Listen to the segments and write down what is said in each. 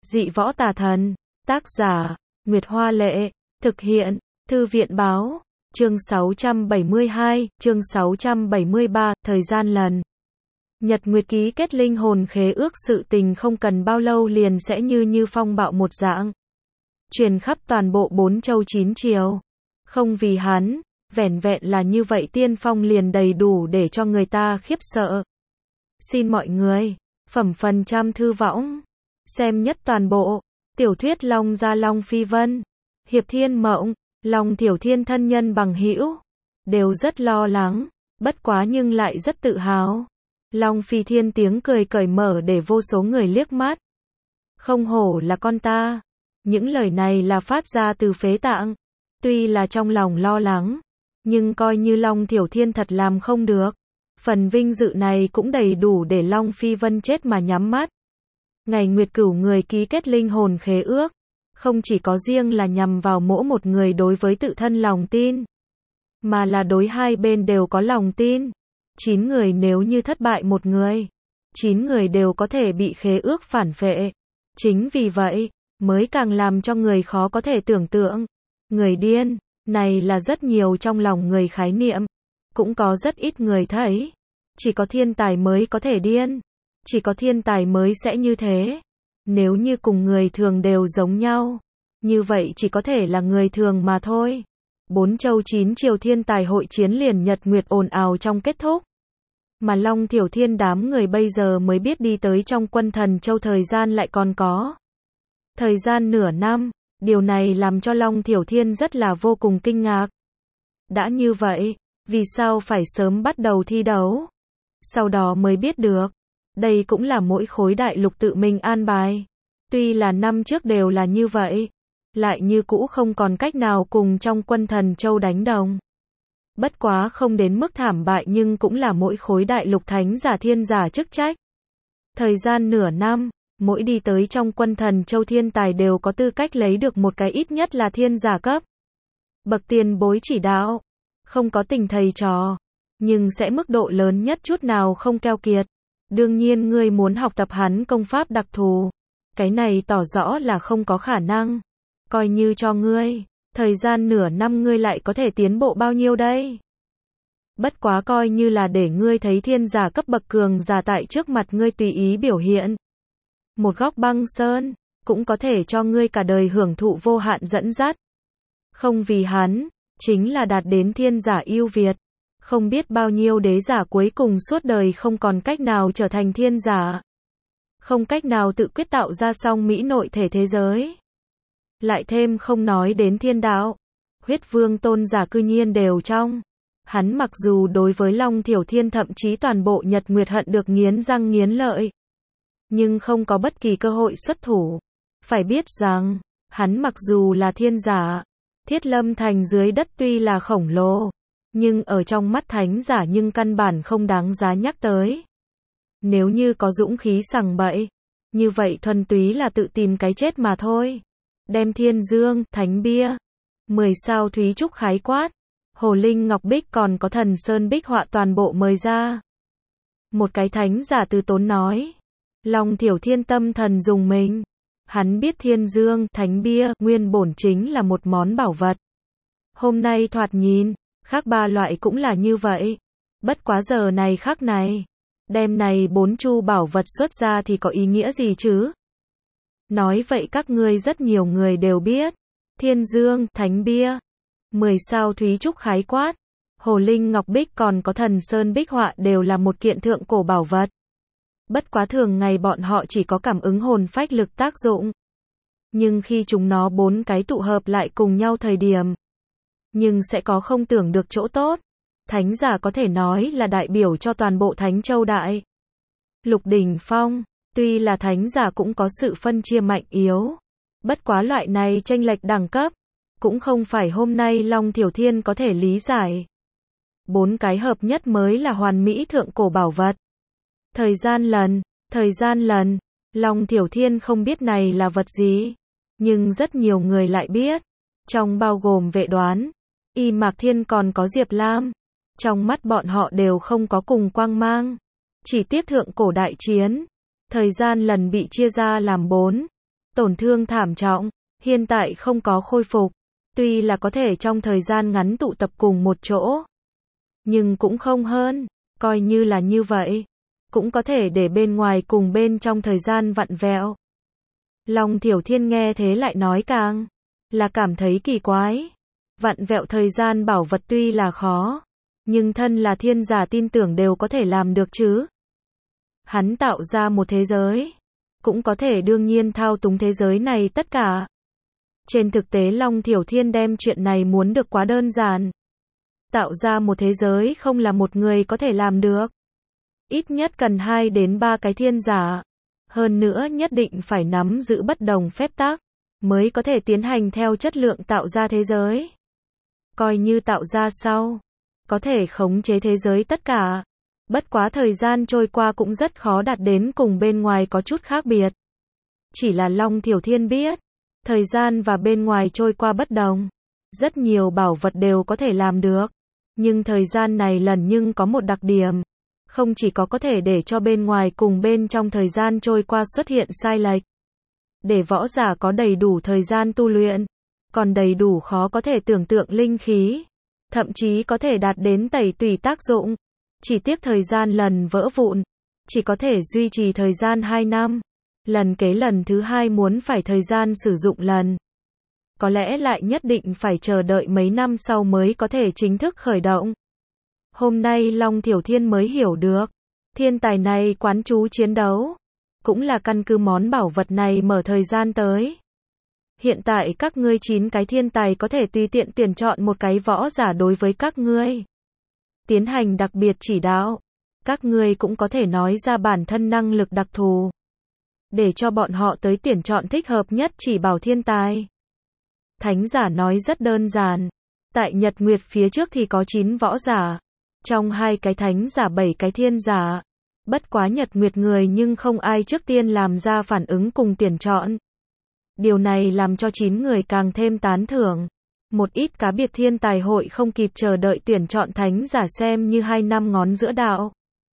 Dị võ tà thần. Tác giả, Nguyệt Hoa Lệ. Thực hiện, Thư viện Báo. Chương 672, chương 673, thời gian lần. Nhật Nguyệt ký kết linh hồn khế ước, sự tình không cần bao lâu liền sẽ như phong bạo một dạng. Truyền khắp toàn bộ 4 châu 9 chiều. Không vì hắn, vẻn vẹn là như vậy tiên phong liền đầy đủ để cho người ta khiếp sợ. Xin mọi người, phẩm phần trăm thư võng. Xem nhất toàn bộ. Tiểu thuyết Long Gia Long Phi Vân. Hiệp Thiên Mộng. Long Tiểu Thiên thân nhân bằng hữu đều rất lo lắng, bất quá nhưng lại rất tự hào. Long Phi Thiên tiếng cười cởi mở để vô số người liếc mắt. Không hổ là con ta. Những lời này là phát ra từ phế tạng. Tuy là trong lòng lo lắng, nhưng coi như Long Tiểu Thiên thật làm không được, phần vinh dự này cũng đầy đủ để Long Phi Vân chết mà nhắm mắt. Ngày Nguyệt Cửu người ký kết linh hồn khế ước, không chỉ có riêng là nhằm vào mỗi một người đối với tự thân lòng tin, mà là đối hai bên đều có lòng tin. 9 người nếu như thất bại một người, 9 người đều có thể bị khế ước phản phệ. Chính vì vậy, mới càng làm cho người khó có thể tưởng tượng. Người điên, này là rất nhiều trong lòng người khái niệm. Cũng có rất ít người thấy. Chỉ có thiên tài mới có thể điên. Chỉ có thiên tài mới sẽ như thế. Nếu như cùng người thường đều giống nhau, như vậy chỉ có thể là người thường mà thôi. 4 châu 9 chiều thiên tài hội chiến liền Nhật Nguyệt ồn ào trong kết thúc. Mà Long Tiểu Thiên đám người bây giờ mới biết đi tới trong Quân Thần Châu thời gian lại còn có thời gian nửa năm. Điều này làm cho Long Tiểu Thiên rất là vô cùng kinh ngạc. Đã như vậy, vì sao phải sớm bắt đầu thi đấu? Sau đó mới biết được, đây cũng là mỗi khối đại lục tự mình an bài. Tuy là năm trước đều là như vậy, lại như cũ không còn cách nào cùng trong Quân Thần Châu đánh đồng. Bất quá không đến mức thảm bại nhưng cũng là mỗi khối đại lục thánh giả thiên giả chức trách. Thời gian nửa năm, mỗi đi tới trong Quân Thần Châu thiên tài đều có tư cách lấy được một cái ít nhất là thiên giả cấp. Bậc tiền bối chỉ đạo, không có tình thầy trò, nhưng sẽ mức độ lớn nhất chút nào không keo kiệt. Đương nhiên ngươi muốn học tập hắn công pháp đặc thù, cái này tỏ rõ là không có khả năng. Coi như cho ngươi, thời gian nửa năm ngươi lại có thể tiến bộ bao nhiêu đây? Bất quá coi như là để ngươi thấy thiên giả cấp bậc cường giả tại trước mặt ngươi tùy ý biểu hiện. Một góc băng sơn, cũng có thể cho ngươi cả đời hưởng thụ vô hạn dẫn dắt. Không vì hắn, chính là đạt đến thiên giả ưu việt. Không biết bao nhiêu đế giả cuối cùng suốt đời không còn cách nào trở thành thiên giả. Không cách nào tự quyết tạo ra song mỹ nội thể thế giới. Lại thêm không nói đến thiên đạo. Huyết vương tôn giả cư nhiên đều trong. Hắn mặc dù đối với Long Tiểu Thiên thậm chí toàn bộ Nhật Nguyệt hận được nghiến răng nghiến lợi, nhưng không có bất kỳ cơ hội xuất thủ. Phải biết rằng, hắn mặc dù là thiên giả, Thiết Lâm Thành dưới đất tuy là khổng lồ, nhưng ở trong mắt thánh giả nhưng căn bản không đáng giá nhắc tới. Nếu như có dũng khí sằng bậy, như vậy thuần túy là tự tìm cái chết mà thôi. Đem Thiên Dương, Thánh Bia, 10 sao Thúy Trúc khái quát, Hồ Linh Ngọc Bích còn có Thần Sơn Bích họa toàn bộ mời ra. Một cái thánh giả từ tốn nói. Long Tiểu Thiên tâm thần dùng mình. Hắn biết Thiên Dương, Thánh Bia, nguyên bổn chính là một món bảo vật. Hôm nay thoạt nhìn, khác 3 loại cũng là như vậy. Bất quá giờ này khác này, đem này 4 chu bảo vật xuất ra thì có ý nghĩa gì chứ? Nói vậy các ngươi rất nhiều người đều biết. Thiên Dương, Thánh Bia, 10 sao Thúy Trúc khái quát, Hồ Linh Ngọc Bích còn có Thần Sơn Bích họa đều là một kiện thượng cổ bảo vật. Bất quá thường ngày bọn họ chỉ có cảm ứng hồn phách lực tác dụng. Nhưng khi chúng nó 4 cái tụ hợp lại cùng nhau thời điểm, nhưng sẽ có không tưởng được chỗ tốt. Thánh giả có thể nói là đại biểu cho toàn bộ Thánh Châu đại lục đỉnh phong. Tuy là thánh giả cũng có sự phân chia mạnh yếu. Bất quá loại này chênh lệch đẳng cấp, cũng không phải hôm nay Long Tiểu Thiên có thể lý giải. 4 cái hợp nhất mới là hoàn mỹ thượng cổ bảo vật. Thời gian lần, Long Tiểu Thiên không biết này là vật gì, nhưng rất nhiều người lại biết. Trong bao gồm Vệ Đoán, Y Mạc Thiên còn có Diệp Lam. Trong mắt bọn họ đều không có cùng quang mang. Chỉ tiếc thượng cổ đại chiến, thời gian lần bị chia ra làm 4. tổn thương thảm trọng, hiện tại không có khôi phục. Tuy là có thể trong thời gian ngắn tụ tập cùng một chỗ, nhưng cũng không hơn, coi như là như vậy, cũng có thể để bên ngoài cùng bên trong thời gian vặn vẹo. Long Thiểu Thiên nghe thế lại nói càng là cảm thấy kỳ quái. Vặn vẹo thời gian bảo vật tuy là khó, nhưng thân là thiên giả tin tưởng đều có thể làm được chứ. Hắn tạo ra một thế giới, cũng có thể đương nhiên thao túng thế giới này tất cả. Trên thực tế Long Thiểu Thiên đem chuyện này muốn được quá đơn giản. Tạo ra một thế giới không là một người có thể làm được. Ít nhất cần 2 đến 3 cái thiên giả. Hơn nữa nhất định phải nắm giữ bất đồng phép tắc, mới có thể tiến hành theo chất lượng tạo ra thế giới. Coi như tạo ra sau, có thể khống chế thế giới tất cả. Bất quá thời gian trôi qua cũng rất khó đạt đến cùng bên ngoài có chút khác biệt. Chỉ là Long Thiểu Thiên biết, thời gian và bên ngoài trôi qua bất đồng. Rất nhiều bảo vật đều có thể làm được. Nhưng thời gian này lần nhưng có một đặc điểm. Không chỉ có thể để cho bên ngoài cùng bên trong thời gian trôi qua xuất hiện sai lệch. Để võ giả có đầy đủ thời gian tu luyện. Còn đầy đủ khó có thể tưởng tượng linh khí. Thậm chí có thể đạt đến tẩy tùy tác dụng. Chỉ tiếc thời gian lần vỡ vụn. Chỉ có thể duy trì thời gian 2 năm. Lần kế lần thứ 2 muốn phải thời gian sử dụng lần. Có lẽ lại nhất định phải chờ đợi mấy năm sau mới có thể chính thức khởi động. Hôm nay Long Thiểu Thiên mới hiểu được. Thiên tài này quán chú chiến đấu. Cũng là căn cứ món bảo vật này mở thời gian tới. Hiện tại các ngươi 9 cái thiên tài có thể tùy tiện tuyển chọn một cái võ giả đối với các ngươi. Tiến hành đặc biệt chỉ đạo. Các ngươi cũng có thể nói ra bản thân năng lực đặc thù. Để cho bọn họ tới tuyển chọn thích hợp nhất chỉ bảo thiên tài. Thánh giả nói rất đơn giản. Tại Nhật Nguyệt phía trước thì có 9 võ giả. Trong 2 cái thánh giả 7 cái thiên giả. Bất quá Nhật Nguyệt người nhưng không ai trước tiên làm ra phản ứng cùng tuyển chọn. Điều này làm cho 9 người càng thêm tán thưởng. Một ít cá biệt thiên tài hội không kịp chờ đợi tuyển chọn thánh giả xem như 2 năm ngón giữa đạo.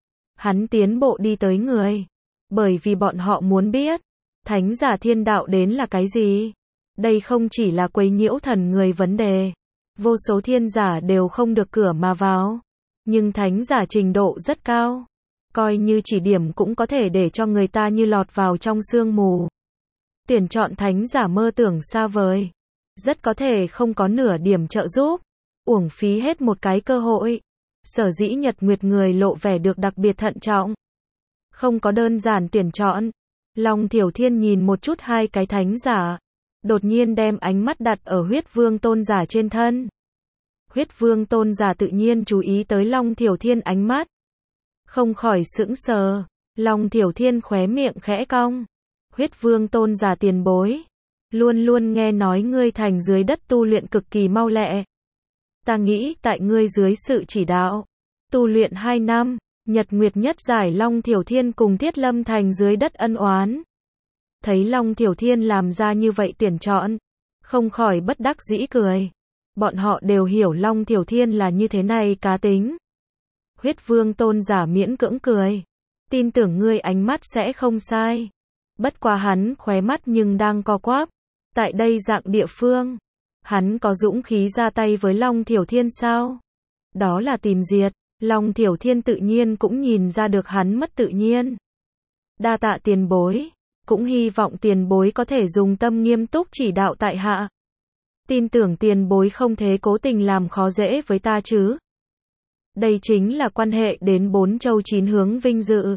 Hắn tiến bộ đi tới người. Bởi vì bọn họ muốn biết. Thánh giả thiên đạo đến là cái gì? Đây không chỉ là quấy nhiễu thần người vấn đề. Vô số thiên giả đều không được cửa mà vào. Nhưng thánh giả trình độ rất cao. Coi như chỉ điểm cũng có thể để cho người ta như lọt vào trong sương mù. Tuyển chọn thánh giả mơ tưởng xa vời. Rất có thể không có nửa điểm trợ giúp. Uổng phí hết một cái cơ hội. Sở dĩ Nhật Nguyệt người lộ vẻ được đặc biệt thận trọng. Không có đơn giản tuyển chọn. Long Thiểu Thiên nhìn một chút 2 cái thánh giả. Đột nhiên đem ánh mắt đặt ở huyết vương tôn giả trên thân. Huyết vương tôn giả tự nhiên chú ý tới Long Thiểu Thiên ánh mắt. Không khỏi sững sờ. Long Thiểu Thiên khóe miệng khẽ cong. Huyết vương tôn giả tiền bối. Luôn luôn nghe nói ngươi thành dưới đất tu luyện cực kỳ mau lẹ. Ta nghĩ tại ngươi dưới sự chỉ đạo. Tu luyện 2 năm. Nhật Nguyệt nhất giải Long Thiểu Thiên cùng Thiết Lâm thành dưới đất ân oán. Thấy Long Thiểu Thiên làm ra như vậy tuyển chọn. Không khỏi bất đắc dĩ cười. Bọn họ đều hiểu Long Thiểu Thiên là như thế này cá tính. Huyết vương tôn giả miễn cưỡng cười. Tin tưởng ngươi ánh mắt sẽ không sai. Bất quá hắn khóe mắt nhưng đang co quắp. Tại đây dạng địa phương. Hắn có dũng khí ra tay với Long Thiểu Thiên sao? Đó là tìm diệt. Long Thiểu Thiên tự nhiên cũng nhìn ra được hắn mất tự nhiên. Đa tạ tiền bối. Cũng hy vọng tiền bối có thể dùng tâm nghiêm túc chỉ đạo tại hạ. Tin tưởng tiền bối không thế cố tình làm khó dễ với ta chứ. Đây chính là quan hệ đến 4 châu 9 hướng vinh dự.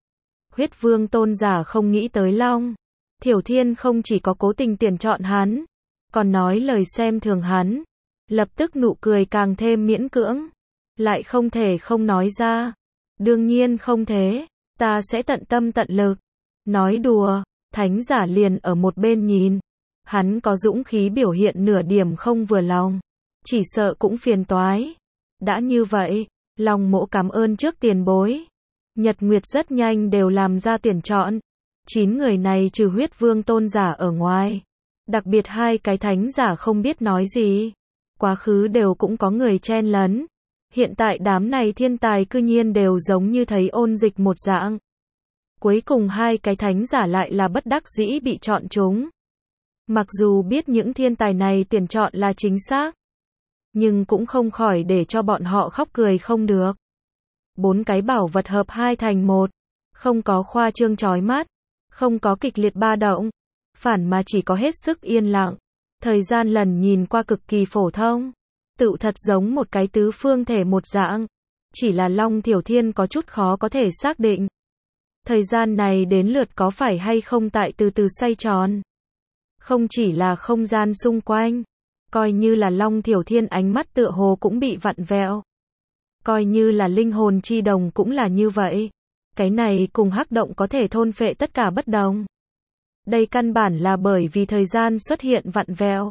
Huyết vương tôn giả không nghĩ tới Long Thiểu Thiên không chỉ có cố tình tuyển chọn hắn, còn nói lời xem thường hắn. Lập tức nụ cười càng thêm miễn cưỡng. Lại không thể không nói ra. Đương nhiên không thế. Ta sẽ tận tâm tận lực. Nói đùa. Thánh giả liền ở một bên nhìn. Hắn có dũng khí biểu hiện nửa điểm không vừa lòng. Chỉ sợ cũng phiền toái. Đã như vậy, Long mỗ cảm ơn trước tiền bối. Nhật Nguyệt rất nhanh đều làm ra tuyển chọn. 9 người này trừ huyết vương tôn giả ở ngoài. Đặc biệt 2 cái thánh giả không biết nói gì. Quá khứ đều cũng có người chen lấn. Hiện tại đám này thiên tài cư nhiên đều giống như thấy ôn dịch một dạng. Cuối cùng 2 cái thánh giả lại là bất đắc dĩ bị chọn chúng. Mặc dù biết những thiên tài này tuyển chọn là chính xác, nhưng cũng không khỏi để cho bọn họ khóc cười không được. 4 cái bảo vật hợp hai thành một, không có khoa trương chói mắt, không có kịch liệt ba động, phản mà chỉ có hết sức yên lặng. Thời gian lần nhìn qua cực kỳ phổ thông, tựu thật giống một cái tứ phương thể một dạng, chỉ là Long Thiểu Thiên có chút khó có thể xác định. Thời gian này đến lượt có phải hay không tại từ từ xoay tròn. Không chỉ là không gian xung quanh, coi như là Long Thiểu Thiên ánh mắt tựa hồ cũng bị vặn vẹo. Coi như là linh hồn chi đồng cũng là như vậy. Cái này cùng hắc động có thể thôn phệ tất cả bất đồng. Đây căn bản là bởi vì thời gian xuất hiện vặn vẹo.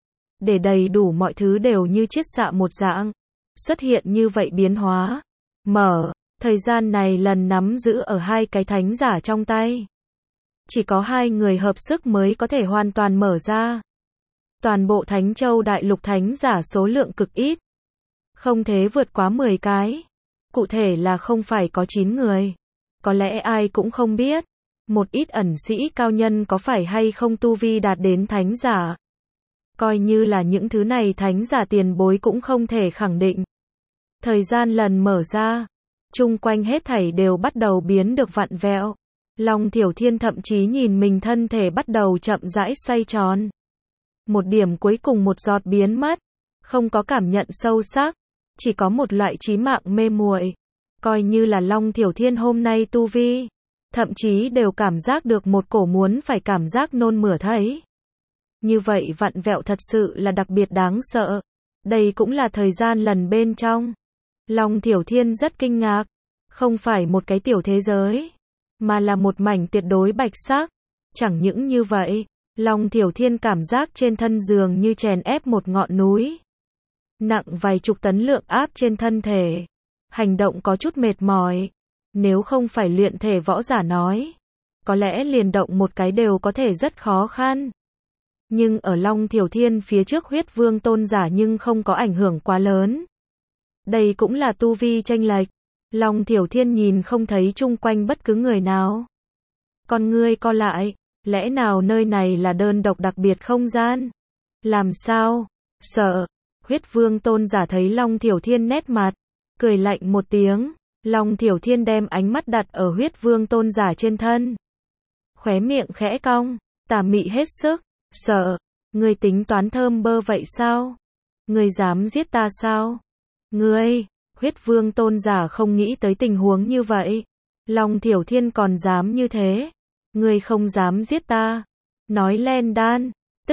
Để đầy đủ mọi thứ đều như chiết xạ một dạng. Xuất hiện như vậy biến hóa. Mở, thời gian này lần nắm giữ ở hai cái thánh giả trong tay. Chỉ có hai người hợp sức mới có thể hoàn toàn mở ra. Toàn bộ Thánh Châu Đại Lục thánh giả số lượng cực ít. Không thể vượt quá 10 cái. Cụ thể là không phải có 9 người. Có lẽ ai cũng không biết. Một ít ẩn sĩ cao nhân có phải hay không tu vi đạt đến thánh giả. Coi như là những thứ này thánh giả tiền bối cũng không thể khẳng định. Thời gian lần mở ra, chung quanh hết thảy đều bắt đầu biến được vặn vẹo. Long Thiểu Thiên thậm chí nhìn mình thân thể bắt đầu chậm rãi xoay tròn. Một điểm cuối cùng một giọt biến mất, không có cảm nhận sâu sắc, chỉ có một loại trí mạng mê muội. Coi như là Long Thiểu Thiên hôm nay tu vi, thậm chí đều cảm giác được một cổ muốn phải cảm giác nôn mửa thấy. Như vậy vặn vẹo thật sự là đặc biệt đáng sợ. Đây cũng là thời gian lần bên trong. Long Thiểu Thiên rất kinh ngạc, không phải một cái tiểu thế giới, mà là một mảnh tuyệt đối bạch sắc. Chẳng những như vậy, Long Thiểu Thiên cảm giác trên thân giường như chèn ép một ngọn núi. Nặng vài chục tấn lượng áp trên thân thể. Hành động có chút mệt mỏi. Nếu không phải luyện thể võ giả nói, có lẽ liền động một cái đều có thể rất khó khăn. Nhưng ở Long Thiểu Thiên phía trước Huyết Vương tôn giả nhưng không có ảnh hưởng quá lớn. Đây cũng là tu vi chênh lệch. Long Thiểu Thiên nhìn không thấy chung quanh bất cứ người nào. Con ngươi co lại, lẽ nào nơi này là đơn độc đặc biệt không gian? Làm sao? Sợ. Huyết Vương tôn giả thấy Long Thiểu Thiên nét mặt, cười lạnh một tiếng. Long Thiểu Thiên đem ánh mắt đặt ở Huyết Vương tôn giả trên thân. Khóe miệng khẽ cong, tà mị hết sức. Sợ. Ngươi tính toán thơm bơ vậy sao? Ngươi dám giết ta sao? Ngươi. Huyết Vương tôn giả không nghĩ tới tình huống như vậy. Long Thiểu Thiên còn dám như thế. Ngươi không dám giết ta. Nói len đan.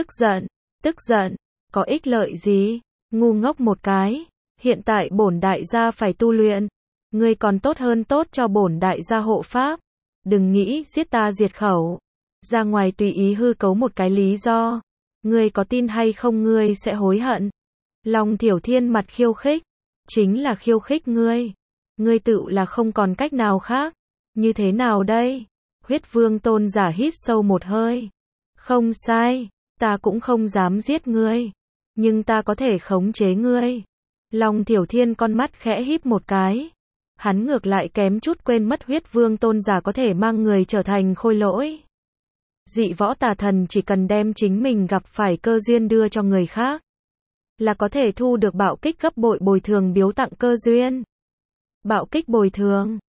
Tức giận. Có ích lợi gì? Ngu ngốc một cái. Hiện tại bổn đại gia phải tu luyện. Ngươi còn tốt hơn tốt cho bổn đại gia hộ pháp. Đừng nghĩ giết ta diệt khẩu. Ra ngoài tùy ý hư cấu một cái lý do. Ngươi có tin hay không ngươi sẽ hối hận. Long Thiểu Thiên mặt khiêu khích. Chính là khiêu khích ngươi. Ngươi tự là không còn cách nào khác. Như thế nào đây? Huyết Vương tôn giả hít sâu một hơi. Không sai. Ta cũng không dám giết ngươi. Nhưng ta có thể khống chế ngươi. Long Thiểu Thiên con mắt khẽ híp một cái. Hắn ngược lại kém chút quên mất Huyết Vương tôn giả có thể mang người trở thành khôi lỗi. Dị võ tà thần chỉ cần đem chính mình gặp phải cơ duyên đưa cho người khác, là có thể thu được bạo kích gấp bội bồi thường biếu tặng cơ duyên. Bạo kích bồi thường.